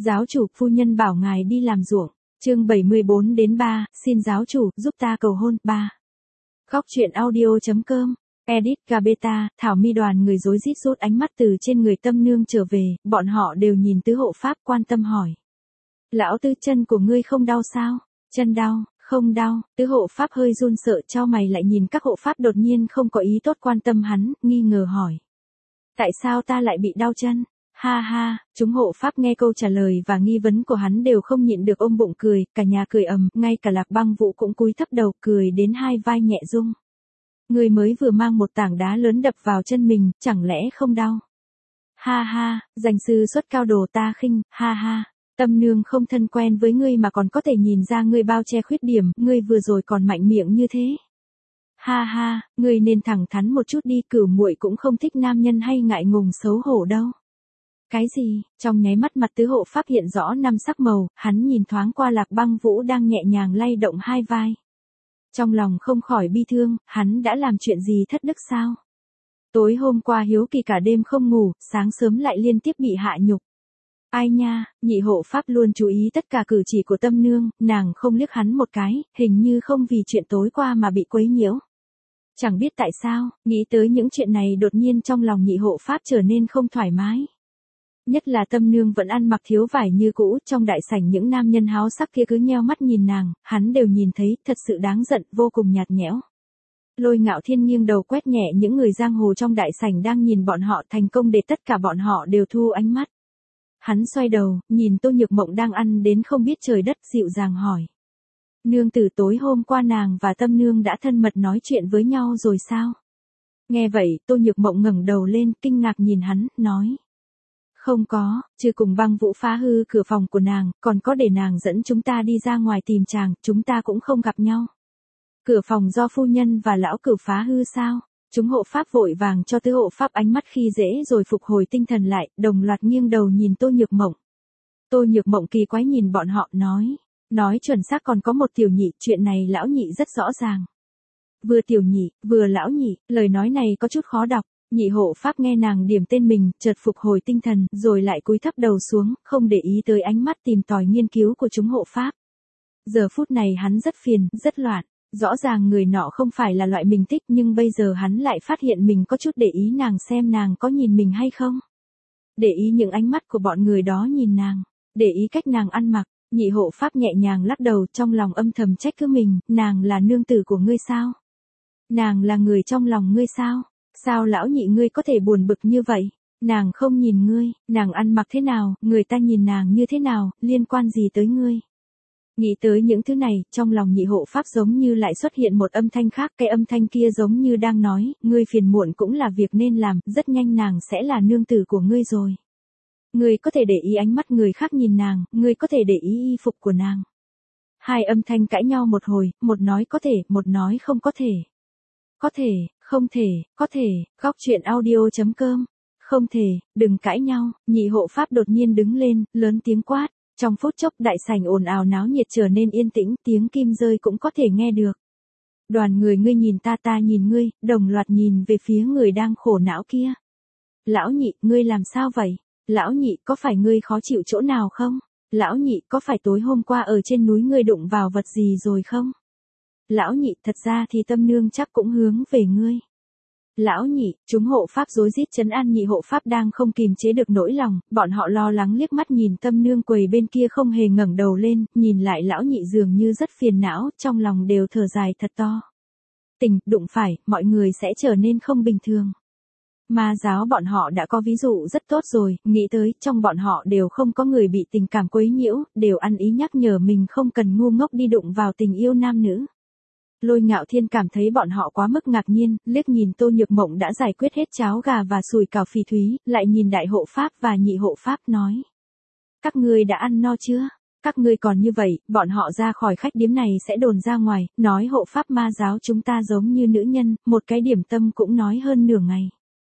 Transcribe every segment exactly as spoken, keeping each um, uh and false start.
Giáo chủ, phu nhân bảo ngài đi làm ruộng. Chương bảy mươi bốn đến ba, xin giáo chủ, giúp ta cầu hôn, ba. Góc truyện audio.com, edit Gabeta, Thảo Mi đoàn người rối rít rút ánh mắt từ trên người Tâm Nương trở về, bọn họ đều nhìn Tứ Hộ Pháp quan tâm hỏi. Lão Tứ, chân của ngươi không đau sao? Chân đau, không đau. Tứ Hộ Pháp hơi run sợ chau mày lại nhìn các hộ pháp đột nhiên không có ý tốt quan tâm hắn, nghi ngờ hỏi. Tại sao ta lại bị đau chân? Ha ha, chúng hộ pháp nghe câu trả lời và nghi vấn của hắn đều không nhịn được ôm bụng cười, cả nhà cười ầm, ngay cả Lạc Băng Vũ cũng cúi thấp đầu cười đến hai vai nhẹ rung. Người mới vừa mang một tảng đá lớn đập vào chân mình, chẳng lẽ không đau? Ha ha, danh sư xuất cao đồ ta khinh, ha ha. Tâm Nương không thân quen với ngươi mà còn có thể nhìn ra ngươi bao che khuyết điểm, ngươi vừa rồi còn mạnh miệng như thế. Ha ha, ngươi nên thẳng thắn một chút đi, Cửu muội cũng không thích nam nhân hay ngại ngùng xấu hổ đâu. Cái gì? Trong nháy mắt mặt Tứ Hộ Pháp hiện rõ năm sắc màu, hắn nhìn thoáng qua Lạc Băng Vũ đang nhẹ nhàng lay động hai vai. Trong lòng không khỏi bi thương, hắn đã làm chuyện gì thất đức sao? Tối hôm qua hiếu kỳ cả đêm không ngủ, sáng sớm lại liên tiếp bị hạ nhục. Ai nha, nhị hộ pháp luôn chú ý tất cả cử chỉ của Tâm Nương, nàng không liếc hắn một cái, hình như không vì chuyện tối qua mà bị quấy nhiễu. Chẳng biết tại sao, nghĩ tới những chuyện này đột nhiên trong lòng nhị hộ pháp trở nên không thoải mái. Nhất là Tâm Nương vẫn ăn mặc thiếu vải như cũ, trong đại sảnh những nam nhân háo sắc kia cứ nheo mắt nhìn nàng, hắn đều nhìn thấy, thật sự đáng giận, vô cùng nhạt nhẽo. Lôi Ngạo Thiên nghiêng đầu quét nhẹ những người giang hồ trong đại sảnh đang nhìn bọn họ, thành công để tất cả bọn họ đều thu ánh mắt. Hắn xoay đầu, nhìn Tô Nhược Mộng đang ăn đến không biết trời đất, dịu dàng hỏi. Nương tử, tối hôm qua nàng và Tâm Nương đã thân mật nói chuyện với nhau rồi sao? Nghe vậy, Tô Nhược Mộng ngẩng đầu lên, kinh ngạc nhìn hắn, nói. Không có, trừ cùng Băng Vũ phá hư cửa phòng của nàng, còn có để nàng dẫn chúng ta đi ra ngoài tìm chàng, chúng ta cũng không gặp nhau. Cửa phòng do phu nhân và lão Cửu phá hư sao? Chúng hộ pháp vội vàng cho Tứ Hộ Pháp ánh mắt khi dễ rồi phục hồi tinh thần lại, đồng loạt nghiêng đầu nhìn Tô Nhược Mộng. Tô Nhược Mộng kỳ quái nhìn bọn họ, nói. Nói chuẩn xác còn có một tiểu nhị, chuyện này lão nhị rất rõ ràng. Vừa tiểu nhị, vừa lão nhị, lời nói này có chút khó đọc. Nhị hộ pháp nghe nàng điểm tên mình, chợt phục hồi tinh thần, rồi lại cúi thấp đầu xuống, không để ý tới ánh mắt tìm tòi nghiên cứu của chúng hộ pháp. Giờ phút này hắn rất phiền, rất loạn. Rõ ràng người nọ không phải là loại mình thích, nhưng bây giờ hắn lại phát hiện mình có chút để ý nàng xem nàng có nhìn mình hay không. Để ý những ánh mắt của bọn người đó nhìn nàng, để ý cách nàng ăn mặc. Nhị hộ pháp nhẹ nhàng lắc đầu, trong lòng âm thầm trách cứ mình, nàng là nương tử của ngươi sao? Nàng là người trong lòng ngươi sao? Sao lão nhị ngươi có thể buồn bực như vậy? Nàng không nhìn ngươi, nàng ăn mặc thế nào, người ta nhìn nàng như thế nào, liên quan gì tới ngươi? Nghĩ tới những thứ này, trong lòng nhị hộ pháp giống như lại xuất hiện một âm thanh khác, cái âm thanh kia giống như đang nói, ngươi phiền muộn cũng là việc nên làm, rất nhanh nàng sẽ là nương tử của ngươi rồi. Ngươi có thể để ý ánh mắt người khác nhìn nàng, ngươi có thể để ý y phục của nàng. Hai âm thanh cãi nhau một hồi, một nói có thể, một nói không có thể. Có thể, không thể, có thể, góc truyện audio.com. Không thể, đừng cãi nhau, nhị hộ pháp đột nhiên đứng lên, lớn tiếng quát. Trong phút chốc đại sảnh ồn ào náo nhiệt trở nên yên tĩnh, tiếng kim rơi cũng có thể nghe được. Đoàn người ngươi nhìn ta ta nhìn ngươi, đồng loạt nhìn về phía người đang khổ não kia. Lão nhị, ngươi làm sao vậy? Lão nhị, có phải ngươi khó chịu chỗ nào không? Lão nhị, có phải tối hôm qua ở trên núi ngươi đụng vào vật gì rồi không? Lão nhị, thật ra thì Tâm Nương chắc cũng hướng về ngươi. Lão nhị, chúng hộ pháp rối rít trấn an nhị hộ pháp đang không kìm chế được nỗi lòng, bọn họ lo lắng liếc mắt nhìn Tâm Nương quầy bên kia không hề ngẩng đầu lên, nhìn lại lão nhị dường như rất phiền não, trong lòng đều thở dài thật to. Tình, đụng phải, mọi người sẽ trở nên không bình thường. Ma giáo bọn họ đã có ví dụ rất tốt rồi, nghĩ tới, trong bọn họ đều không có người bị tình cảm quấy nhiễu, đều ăn ý nhắc nhở mình không cần ngu ngốc đi đụng vào tình yêu nam nữ. Lôi Ngạo Thiên cảm thấy bọn họ quá mức ngạc nhiên, liếc nhìn Tô Nhược Mộng đã giải quyết hết cháo gà và sùi cảo phỉ thúy, lại nhìn đại hộ pháp và nhị hộ pháp nói. Các ngươi đã ăn no chưa? Các ngươi còn như vậy, bọn họ ra khỏi khách điếm này sẽ đồn ra ngoài, nói hộ pháp ma giáo chúng ta giống như nữ nhân, một cái điểm tâm cũng nói hơn nửa ngày.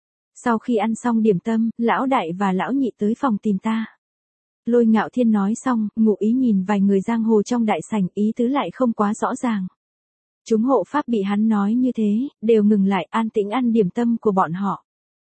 Sau khi ăn xong điểm tâm, lão đại và lão nhị tới phòng tìm ta. Lôi Ngạo Thiên nói xong, ngụ ý nhìn vài người giang hồ trong đại sảnh, ý tứ lại không quá rõ ràng. Chúng hộ pháp bị hắn nói như thế, đều ngừng lại an tĩnh ăn điểm tâm của bọn họ.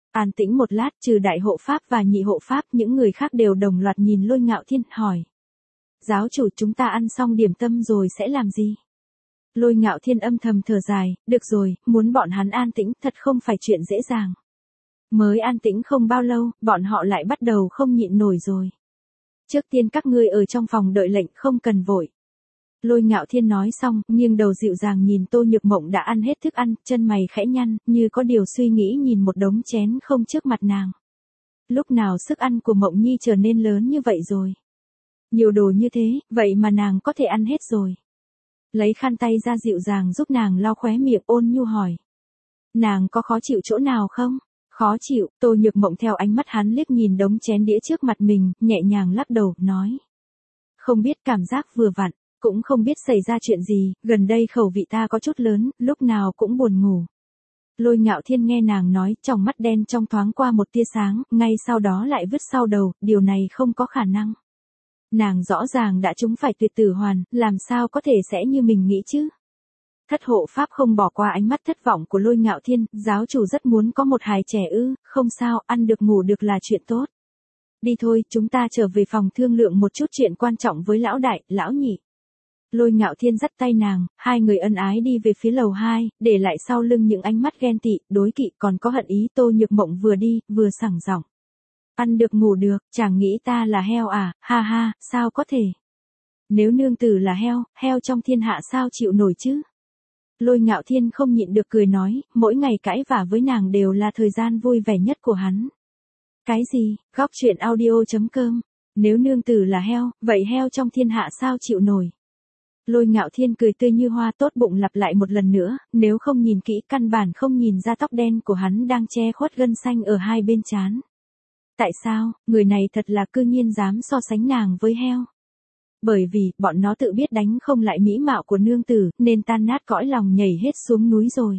An tĩnh một lát, trừ đại hộ pháp và nhị hộ pháp, những người khác đều đồng loạt nhìn Lôi Ngạo Thiên, hỏi. Giáo chủ, chúng ta ăn xong điểm tâm rồi sẽ làm gì? Lôi Ngạo Thiên âm thầm thở dài, được rồi, muốn bọn hắn an tĩnh thật không phải chuyện dễ dàng. Mới an tĩnh không bao lâu, bọn họ lại bắt đầu không nhịn nổi rồi. Trước tiên các ngươi ở trong phòng đợi lệnh, không cần vội. Lôi Ngạo Thiên nói xong, nghiêng đầu dịu dàng nhìn Tô Nhược Mộng đã ăn hết thức ăn, chân mày khẽ nhăn, như có điều suy nghĩ nhìn một đống chén không trước mặt nàng. Lúc nào sức ăn của Mộng Nhi trở nên lớn như vậy rồi? Nhiều đồ như thế, vậy mà nàng có thể ăn hết rồi. Lấy khăn tay ra dịu dàng giúp nàng lau khóe miệng, ôn nhu hỏi. Nàng có khó chịu chỗ nào không? Khó chịu, Tô Nhược Mộng theo ánh mắt hắn liếc nhìn đống chén đĩa trước mặt mình, nhẹ nhàng lắc đầu, nói. Không biết, cảm giác vừa vặn, cũng không biết xảy ra chuyện gì, gần đây khẩu vị ta có chút lớn, lúc nào cũng buồn ngủ. Lôi Ngạo Thiên nghe nàng nói, trong mắt đen trong thoáng qua một tia sáng, ngay sau đó lại vứt sau đầu, điều này không có khả năng. Nàng rõ ràng đã trúng phải tuyệt tử hoàn, làm sao có thể sẽ như mình nghĩ chứ? Thất hộ pháp không bỏ qua ánh mắt thất vọng của Lôi Ngạo Thiên, giáo chủ rất muốn có một hài trẻ ư, không sao, ăn được ngủ được là chuyện tốt. Đi thôi, chúng ta trở về phòng thương lượng một chút chuyện quan trọng với lão đại, lão nhị. Lôi Ngạo Thiên dắt tay nàng, hai người ân ái đi về phía lầu hai, để lại sau lưng những ánh mắt ghen tị, đối kỵ còn có hận ý. Tô Nhược Mộng vừa đi, vừa sảng giọng. Ăn được ngủ được, chàng nghĩ ta là heo à, ha ha, sao có thể. Nếu nương tử là heo, heo trong thiên hạ sao chịu nổi chứ. Lôi Ngạo Thiên không nhịn được cười nói, mỗi ngày cãi vả với nàng đều là thời gian vui vẻ nhất của hắn. Cái gì, góc truyện audio chấm com, nếu nương tử là heo, vậy heo trong thiên hạ sao chịu nổi. Lôi Ngạo Thiên cười tươi như hoa, tốt bụng lặp lại một lần nữa, nếu không nhìn kỹ căn bản không nhìn ra tóc đen của hắn đang che khuất gân xanh ở hai bên trán. Tại sao, người này thật là cư nhiên dám so sánh nàng với heo. Bởi vì, bọn nó tự biết đánh không lại mỹ mạo của nương tử, nên tan nát cõi lòng nhảy hết xuống núi rồi.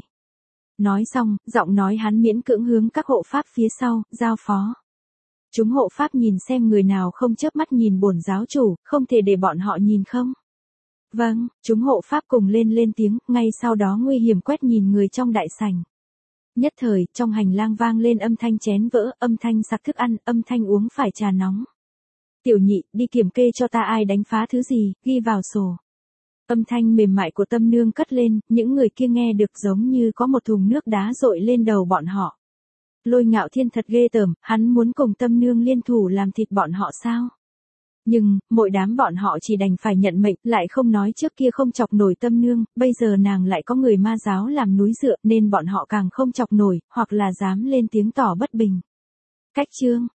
Nói xong, giọng nói hắn miễn cưỡng hướng các hộ pháp phía sau, giao phó. Chúng hộ pháp nhìn xem người nào không chớp mắt nhìn bổn giáo chủ, không thể để bọn họ nhìn không? Vâng, chúng hộ pháp cùng lên lên tiếng, ngay sau đó nguy hiểm quét nhìn người trong đại sảnh. Nhất thời, trong hành lang vang lên âm thanh chén vỡ, âm thanh sặc thức ăn, âm thanh uống phải trà nóng. Tiểu nhị, đi kiểm kê cho ta ai đánh phá thứ gì, ghi vào sổ. Âm thanh mềm mại của Tâm Nương cất lên, những người kia nghe được giống như có một thùng nước đá dội lên đầu bọn họ. Lôi Ngạo Thiên thật ghê tởm, hắn muốn cùng Tâm Nương liên thủ làm thịt bọn họ sao? Nhưng, mỗi đám bọn họ chỉ đành phải nhận mệnh, lại không nói trước kia không chọc nổi Tâm Nương, bây giờ nàng lại có người ma giáo làm núi dựa nên bọn họ càng không chọc nổi, hoặc là dám lên tiếng tỏ bất bình. Cách chương,